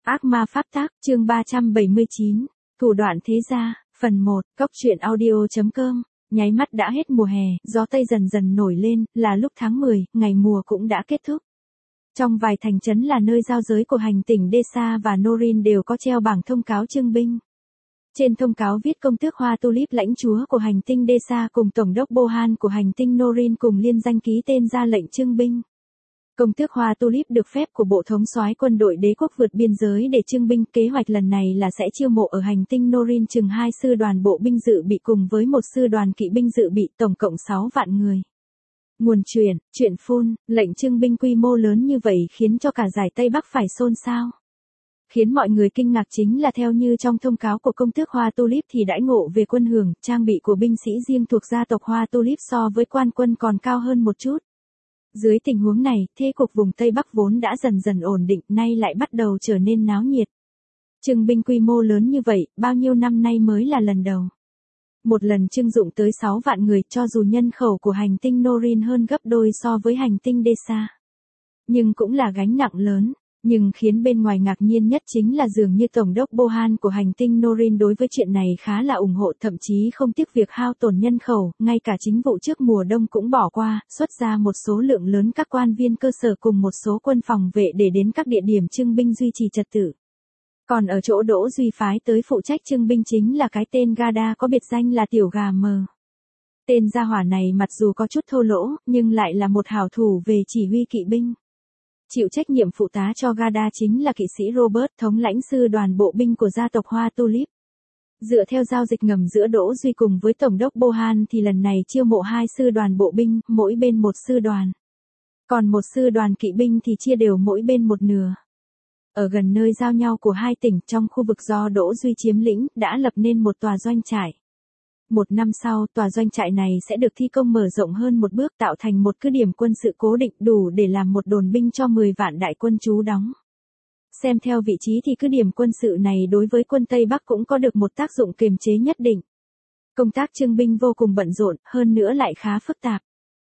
Ác ma pháp tác, chương 379, thủ đoạn thế gia, phần 1, Cốc truyện audio.com, nháy mắt đã hết mùa hè, gió Tây dần dần nổi lên, là lúc tháng 10, ngày mùa cũng đã kết thúc. Trong vài thành trấn là nơi giao giới của hành tỉnh Desa và Norin đều có treo bảng thông cáo trưng binh. Trên thông cáo viết công tước Hoa Tulip lãnh chúa của hành tinh Desa cùng tổng đốc Bohan của hành tinh Norin cùng liên danh ký tên ra lệnh trưng binh. Công tước Hoa Tulip được phép của bộ thống soái quân đội đế quốc vượt biên giới để trưng binh. Kế hoạch lần này là sẽ chiêu mộ ở hành tinh Norin chừng 2 sư đoàn bộ binh dự bị cùng với một sư đoàn kỵ binh dự bị, tổng cộng 6 vạn người. Nguồn chuyện phun, lệnh trưng binh quy mô lớn như vậy khiến cho cả giải Tây Bắc phải xôn xao. Khiến mọi người kinh ngạc chính là theo như trong thông cáo của công tước Hoa Tulip thì đãi ngộ về quân hưởng, trang bị của binh sĩ riêng thuộc gia tộc Hoa Tulip so với quan quân còn cao hơn một chút. Dưới tình huống này, thế cục vùng Tây Bắc vốn đã dần dần ổn định, nay lại bắt đầu trở nên náo nhiệt. Trưng binh quy mô lớn như vậy, bao nhiêu năm nay mới là lần đầu. Một lần trưng dụng tới 6 vạn người, cho dù nhân khẩu của hành tinh Norin hơn gấp đôi so với hành tinh Desa. Nhưng cũng là gánh nặng lớn. Nhưng khiến bên ngoài ngạc nhiên nhất chính là dường như tổng đốc Bohan của hành tinh Norin đối với chuyện này khá là ủng hộ, thậm chí không tiếc việc hao tổn nhân khẩu, ngay cả chính vụ trước mùa đông cũng bỏ qua, xuất ra một số lượng lớn các quan viên cơ sở cùng một số quân phòng vệ để đến các địa điểm trưng binh duy trì trật tự. Còn ở chỗ Đỗ Duy phái tới phụ trách trưng binh chính là cái tên Gada có biệt danh là Tiểu Gà Mờ. Tên gia hỏa này mặc dù có chút thô lỗ, nhưng lại là một hảo thủ về chỉ huy kỵ binh. Chịu trách nhiệm phụ tá cho Gada chính là kỵ sĩ Robert, thống lãnh sư đoàn bộ binh của gia tộc Hoa Tulip. Dựa theo giao dịch ngầm giữa Đỗ Duy cùng với tổng đốc Bohan thì lần này chiêu mộ 2 sư đoàn bộ binh, mỗi bên một sư đoàn. Còn một sư đoàn kỵ binh thì chia đều mỗi bên một nửa. Ở gần nơi giao nhau của hai tỉnh trong khu vực do Đỗ Duy chiếm lĩnh, đã lập nên một tòa doanh trại. Một năm sau, tòa doanh trại này sẽ được thi công mở rộng hơn một bước, tạo thành một cứ điểm quân sự cố định đủ để làm một đồn binh cho 10 vạn đại quân trú đóng. Xem theo vị trí thì cứ điểm quân sự này đối với quân Tây Bắc cũng có được một tác dụng kiềm chế nhất định. Công tác trưng binh vô cùng bận rộn, hơn nữa lại khá phức tạp.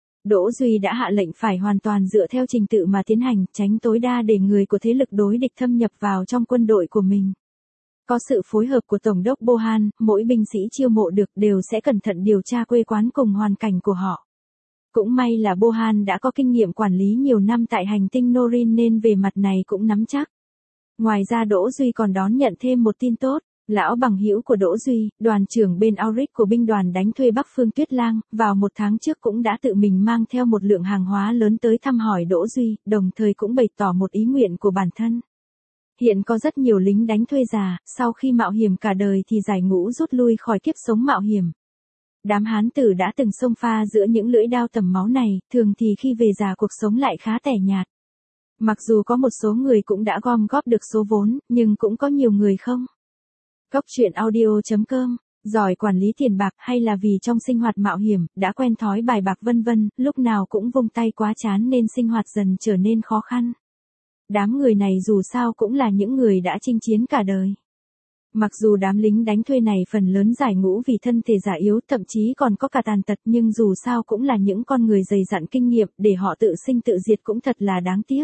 Đỗ Duy đã hạ lệnh phải hoàn toàn dựa theo trình tự mà tiến hành, tránh tối đa để người của thế lực đối địch thâm nhập vào trong quân đội của mình. Có sự phối hợp của Tổng đốc Bohan, mỗi binh sĩ chiêu mộ được đều sẽ cẩn thận điều tra quê quán cùng hoàn cảnh của họ. Cũng may là Bohan đã có kinh nghiệm quản lý nhiều năm tại hành tinh Norin nên về mặt này cũng nắm chắc. Ngoài ra Đỗ Duy còn đón nhận thêm một tin tốt. Lão bằng hữu của Đỗ Duy, đoàn trưởng bên Auric của binh đoàn đánh thuê Bắc Phương Tuyết Lang, vào một tháng trước cũng đã tự mình mang theo một lượng hàng hóa lớn tới thăm hỏi Đỗ Duy, đồng thời cũng bày tỏ một ý nguyện của bản thân. Hiện có rất nhiều lính đánh thuê già, sau khi mạo hiểm cả đời thì giải ngũ rút lui khỏi kiếp sống mạo hiểm. Đám hán tử đã từng xông pha giữa những lưỡi đao tầm máu này, thường thì khi về già cuộc sống lại khá tẻ nhạt. Mặc dù có một số người cũng đã gom góp được số vốn, nhưng cũng có nhiều người không. Cốc truyện audio.com, giỏi quản lý tiền bạc hay là vì trong sinh hoạt mạo hiểm, đã quen thói bài bạc vân vân, lúc nào cũng vung tay quá chán nên sinh hoạt dần trở nên khó khăn. Đám người này dù sao cũng là những người đã chinh chiến cả đời. Mặc dù đám lính đánh thuê này phần lớn giải ngũ vì thân thể già yếu, thậm chí còn có cả tàn tật, nhưng dù sao cũng là những con người dày dặn kinh nghiệm, để họ tự sinh tự diệt cũng thật là đáng tiếc.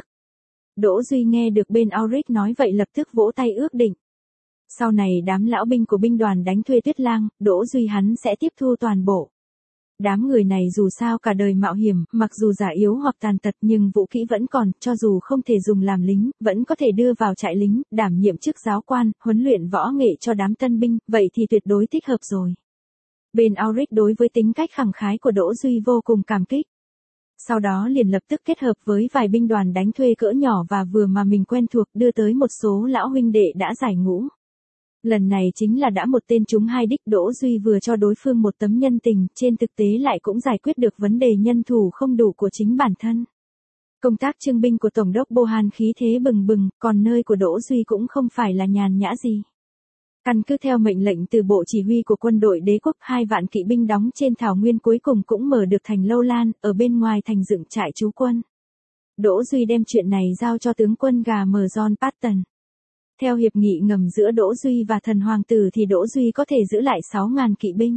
Đỗ Duy nghe được bên Auric nói vậy lập tức vỗ tay ước định. Sau này đám lão binh của binh đoàn đánh thuê Tuyết Lang, Đỗ Duy hắn sẽ tiếp thu toàn bộ. Đám người này dù sao cả đời mạo hiểm, mặc dù già yếu hoặc tàn tật nhưng vũ khí vẫn còn, cho dù không thể dùng làm lính, vẫn có thể đưa vào trại lính, đảm nhiệm chức giáo quan, huấn luyện võ nghệ cho đám tân binh, vậy thì tuyệt đối thích hợp rồi. Bên Auric đối với tính cách khẳng khái của Đỗ Duy vô cùng cảm kích. Sau đó liền lập tức kết hợp với vài binh đoàn đánh thuê cỡ nhỏ và vừa mà mình quen thuộc đưa tới một số lão huynh đệ đã giải ngũ. Lần này chính là đã một tên trúng hai đích, Đỗ Duy vừa cho đối phương một tấm nhân tình, trên thực tế lại cũng giải quyết được vấn đề nhân thủ không đủ của chính bản thân. Công tác trưng binh của Tổng đốc Bohan khí thế bừng bừng, còn nơi của Đỗ Duy cũng không phải là nhàn nhã gì. Căn cứ theo mệnh lệnh từ bộ chỉ huy của quân đội đế quốc, 2 vạn kỵ binh đóng trên thảo nguyên cuối cùng cũng mở được thành Lâu Lan, ở bên ngoài thành dựng trại trú quân. Đỗ Duy đem chuyện này giao cho tướng quân Gà Mờ John Patton. Theo hiệp nghị ngầm giữa Đỗ Duy và thần hoàng tử thì Đỗ Duy có thể giữ lại 6.000 kỵ binh.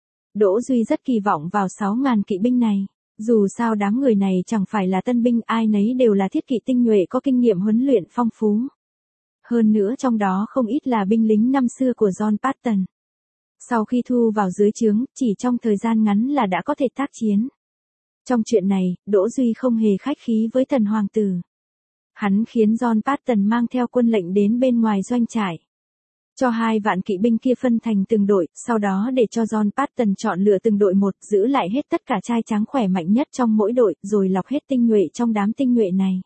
Đỗ Duy rất kỳ vọng vào 6.000 kỵ binh này. Dù sao đám người này chẳng phải là tân binh, ai nấy đều là thiết kỵ tinh nhuệ có kinh nghiệm huấn luyện phong phú. hơn nữa trong đó không ít là binh lính năm xưa của John Patton. Sau khi thu vào dưới trướng, chỉ trong thời gian ngắn là đã có thể tác chiến. Trong chuyện này, Đỗ Duy không hề khách khí với thần hoàng tử. Hắn khiến John Patton mang theo quân lệnh đến bên ngoài doanh trại. Cho 2 vạn kỵ binh kia phân thành từng đội, sau đó để cho John Patton chọn lựa từng đội một, giữ lại hết tất cả trai tráng khỏe mạnh nhất trong mỗi đội, rồi lọc hết tinh nhuệ trong đám tinh nhuệ này.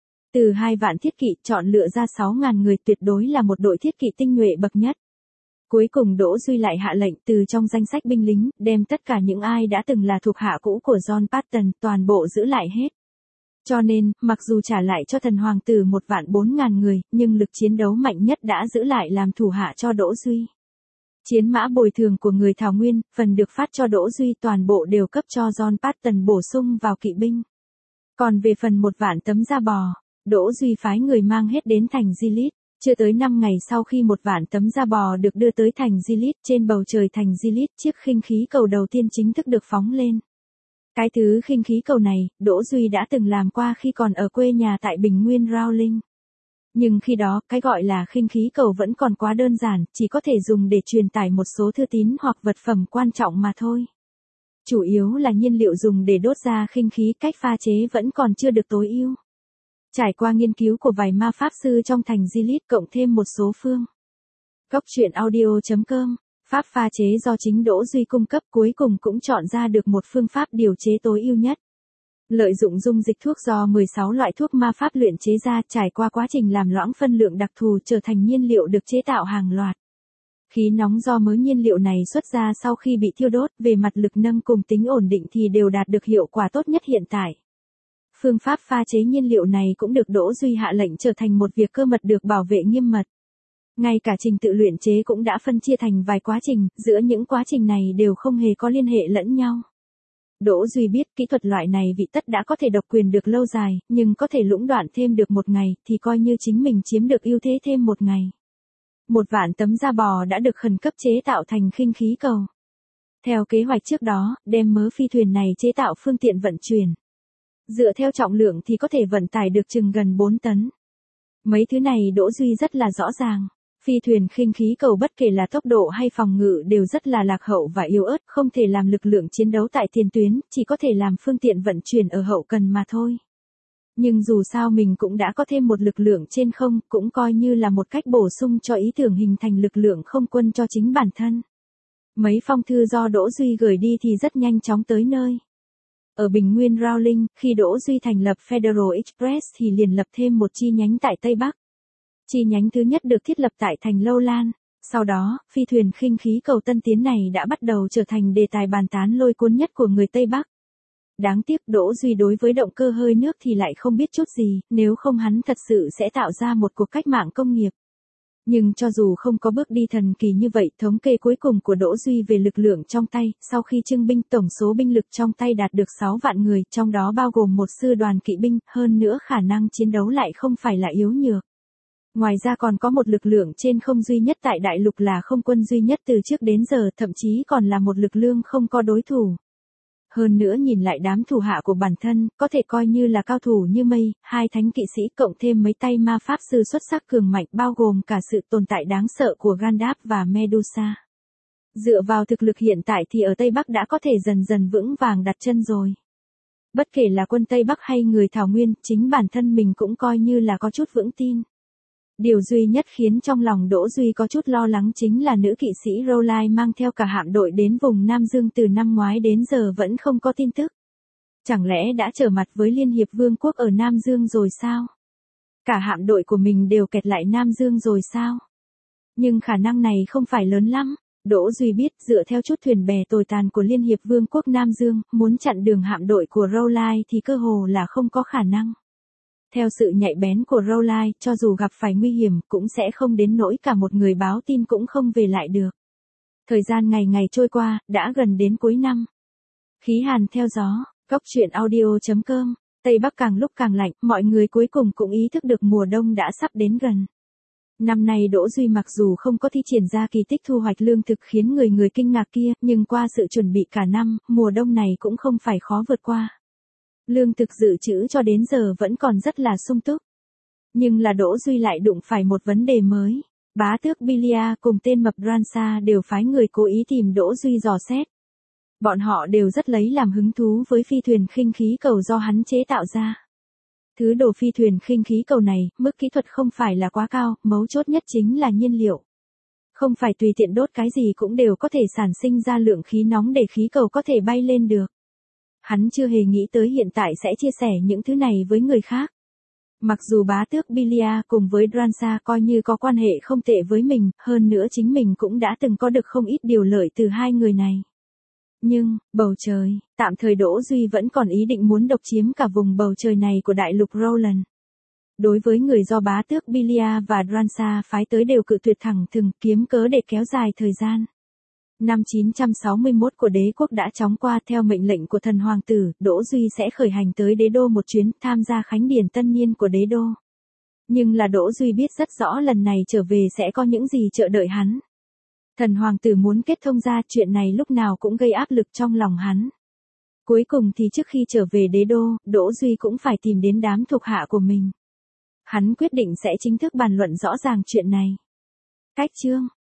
Từ 2 vạn thiết kỵ chọn lựa ra 6.000 người, tuyệt đối là một đội thiết kỵ tinh nhuệ bậc nhất. Cuối cùng Đỗ Duy lại hạ lệnh từ trong danh sách binh lính, đem tất cả những ai đã từng là thuộc hạ cũ của John Patton, toàn bộ giữ lại hết. Cho nên, mặc dù trả lại cho thần hoàng tử 1.400.000 người, nhưng lực chiến đấu mạnh nhất đã giữ lại làm thủ hạ cho Đỗ Duy. Chiến mã bồi thường của người Thảo Nguyên, phần được phát cho Đỗ Duy toàn bộ đều cấp cho John Patton bổ sung vào kỵ binh. Còn về phần 1 vạn tấm da bò, Đỗ Duy phái người mang hết đến thành Gilead. Chưa tới 5 ngày sau khi 1 vạn tấm da bò được đưa tới thành Gilead, trên bầu trời thành Gilead, chiếc khinh khí cầu đầu tiên chính thức được phóng lên. Cái thứ khinh khí cầu này, Đỗ Duy đã từng làm qua khi còn ở quê nhà tại Bình Nguyên Rowling. Nhưng khi đó, cái gọi là khinh khí cầu vẫn còn quá đơn giản, chỉ có thể dùng để truyền tải một số thư tín hoặc vật phẩm quan trọng mà thôi. Chủ yếu là nhiên liệu dùng để đốt ra khinh khí, cách pha chế vẫn còn chưa được tối ưu. Trải qua nghiên cứu của vài ma pháp sư trong thành Gilead cộng thêm một số phương. Góc truyện audio.com, pháp pha chế do chính Đỗ Duy cung cấp cuối cùng cũng chọn ra được một phương pháp điều chế tối ưu nhất. Lợi dụng dung dịch thuốc do 16 loại thuốc ma pháp luyện chế ra, trải qua quá trình làm loãng phân lượng đặc thù trở thành nhiên liệu được chế tạo hàng loạt. Khí nóng do mớ nhiên liệu này xuất ra sau khi bị thiêu đốt, về mặt lực nâng cùng tính ổn định thì đều đạt được hiệu quả tốt nhất hiện tại. Phương pháp pha chế nhiên liệu này cũng được Đỗ Duy hạ lệnh trở thành một việc cơ mật được bảo vệ nghiêm mật. Ngay cả trình tự luyện chế cũng đã phân chia thành vài quá trình, giữa những quá trình này đều không hề có liên hệ lẫn nhau. Đỗ Duy biết kỹ thuật loại này vị tất đã có thể độc quyền được lâu dài, nhưng có thể lũng đoạn thêm được 1 ngày, thì coi như chính mình chiếm được ưu thế thêm 1 ngày. 1 vạn tấm da bò đã được khẩn cấp chế tạo thành khinh khí cầu. Theo kế hoạch trước đó, đem mớ phi thuyền này chế tạo phương tiện vận chuyển. Dựa theo trọng lượng thì có thể vận tải được chừng gần 4 tấn. Mấy thứ này Đỗ Duy rất là rõ ràng. Phi thuyền khinh khí cầu bất kể là tốc độ hay phòng ngự đều rất là lạc hậu và yếu ớt, không thể làm lực lượng chiến đấu tại tiền tuyến, chỉ có thể làm phương tiện vận chuyển ở hậu cần mà thôi. Nhưng dù sao mình cũng đã có thêm một lực lượng trên không, cũng coi như là một cách bổ sung cho ý tưởng hình thành lực lượng không quân cho chính bản thân. Mấy phong thư do Đỗ Duy gửi đi thì rất nhanh chóng tới nơi. Ở Bình Nguyên Rowling, khi Đỗ Duy thành lập Federal Express thì liền lập thêm một chi nhánh tại Tây Bắc. Chi nhánh thứ nhất được thiết lập tại thành Lâu Lan. Sau đó, phi thuyền khinh khí cầu tân tiến này đã bắt đầu trở thành đề tài bàn tán lôi cuốn nhất của người Tây Bắc. Đáng tiếc Đỗ Duy đối với động cơ hơi nước thì lại không biết chút gì, nếu không hắn thật sự sẽ tạo ra một cuộc cách mạng công nghiệp. Nhưng cho dù không có bước đi thần kỳ như vậy, thống kê cuối cùng của Đỗ Duy về lực lượng trong tay, sau khi trưng binh tổng số binh lực trong tay đạt được 6 vạn người, trong đó bao gồm một sư đoàn kỵ binh, hơn nữa khả năng chiến đấu lại không phải là yếu nhược. Ngoài ra còn có một lực lượng trên không duy nhất tại đại lục là không quân duy nhất từ trước đến giờ, thậm chí còn là một lực lượng không có đối thủ. Hơn nữa nhìn lại đám thủ hạ của bản thân, có thể coi như là cao thủ như mây, 2 thánh kỵ sĩ cộng thêm mấy tay ma pháp sư xuất sắc cường mạnh bao gồm cả sự tồn tại đáng sợ của Gandalf và Medusa. Dựa vào thực lực hiện tại thì ở Tây Bắc đã có thể dần dần vững vàng đặt chân rồi. Bất kể là quân Tây Bắc hay người Thảo Nguyên, chính bản thân mình cũng coi như là có chút vững tin. Điều duy nhất khiến trong lòng Đỗ Duy có chút lo lắng chính là nữ kỵ sĩ Rowling mang theo cả hạm đội đến vùng Nam Dương từ năm ngoái đến giờ vẫn không có tin tức. Chẳng lẽ đã trở mặt với Liên Hiệp Vương quốc ở Nam Dương rồi sao? Cả hạm đội của mình đều kẹt lại Nam Dương rồi sao? Nhưng khả năng này không phải lớn lắm. Đỗ Duy biết dựa theo chút thuyền bè tồi tàn của Liên Hiệp Vương quốc Nam Dương, muốn chặn đường hạm đội của Rowling thì cơ hồ là không có khả năng. Theo sự nhạy bén của Rowling, cho dù gặp phải nguy hiểm cũng sẽ không đến nỗi cả một người báo tin cũng không về lại được. Thời gian ngày ngày trôi qua, đã gần đến cuối năm. Khí hàn theo gió, góc truyện audio.com, Tây Bắc càng lúc càng lạnh, mọi người cuối cùng cũng ý thức được mùa đông đã sắp đến gần. Năm nay Đỗ Duy mặc dù không có thi triển ra kỳ tích thu hoạch lương thực khiến người kinh ngạc kia, nhưng qua sự chuẩn bị cả năm, mùa đông này cũng không phải khó vượt qua. Lương thực dự trữ cho đến giờ vẫn còn rất là sung túc. Nhưng là Đỗ Duy lại đụng phải một vấn đề mới. Bá tước Bilia cùng tên mập Ransa đều phái người cố ý tìm Đỗ Duy dò xét. Bọn họ đều rất lấy làm hứng thú với phi thuyền khinh khí cầu do hắn chế tạo ra. Thứ đồ phi thuyền khinh khí cầu này, mức kỹ thuật không phải là quá cao, mấu chốt nhất chính là nhiên liệu. Không phải tùy tiện đốt cái gì cũng đều có thể sản sinh ra lượng khí nóng để khí cầu có thể bay lên được. Hắn chưa hề nghĩ tới hiện tại sẽ chia sẻ những thứ này với người khác. Mặc dù bá tước Bilia cùng với Dransa coi như có quan hệ không tệ với mình, hơn nữa chính mình cũng đã từng có được không ít điều lợi từ hai người này. Nhưng, bầu trời, tạm thời Đỗ Duy vẫn còn ý định muốn độc chiếm cả vùng bầu trời này của đại lục Roland. Đối với người do bá tước Bilia và Dransa phái tới đều cự tuyệt thẳng thừng kiếm cớ để kéo dài thời gian. Năm 961 của đế quốc đã chóng qua theo mệnh lệnh của thần hoàng tử, Đỗ Duy sẽ khởi hành tới đế đô một chuyến tham gia khánh điển tân niên của đế đô. Nhưng là Đỗ Duy biết rất rõ lần này trở về sẽ có những gì chờ đợi hắn. Thần hoàng tử muốn kết thông ra chuyện này lúc nào cũng gây áp lực trong lòng hắn. Cuối cùng thì trước khi trở về đế đô, Đỗ Duy cũng phải tìm đến đám thuộc hạ của mình. Hắn quyết định sẽ chính thức bàn luận rõ ràng chuyện này. Cách chương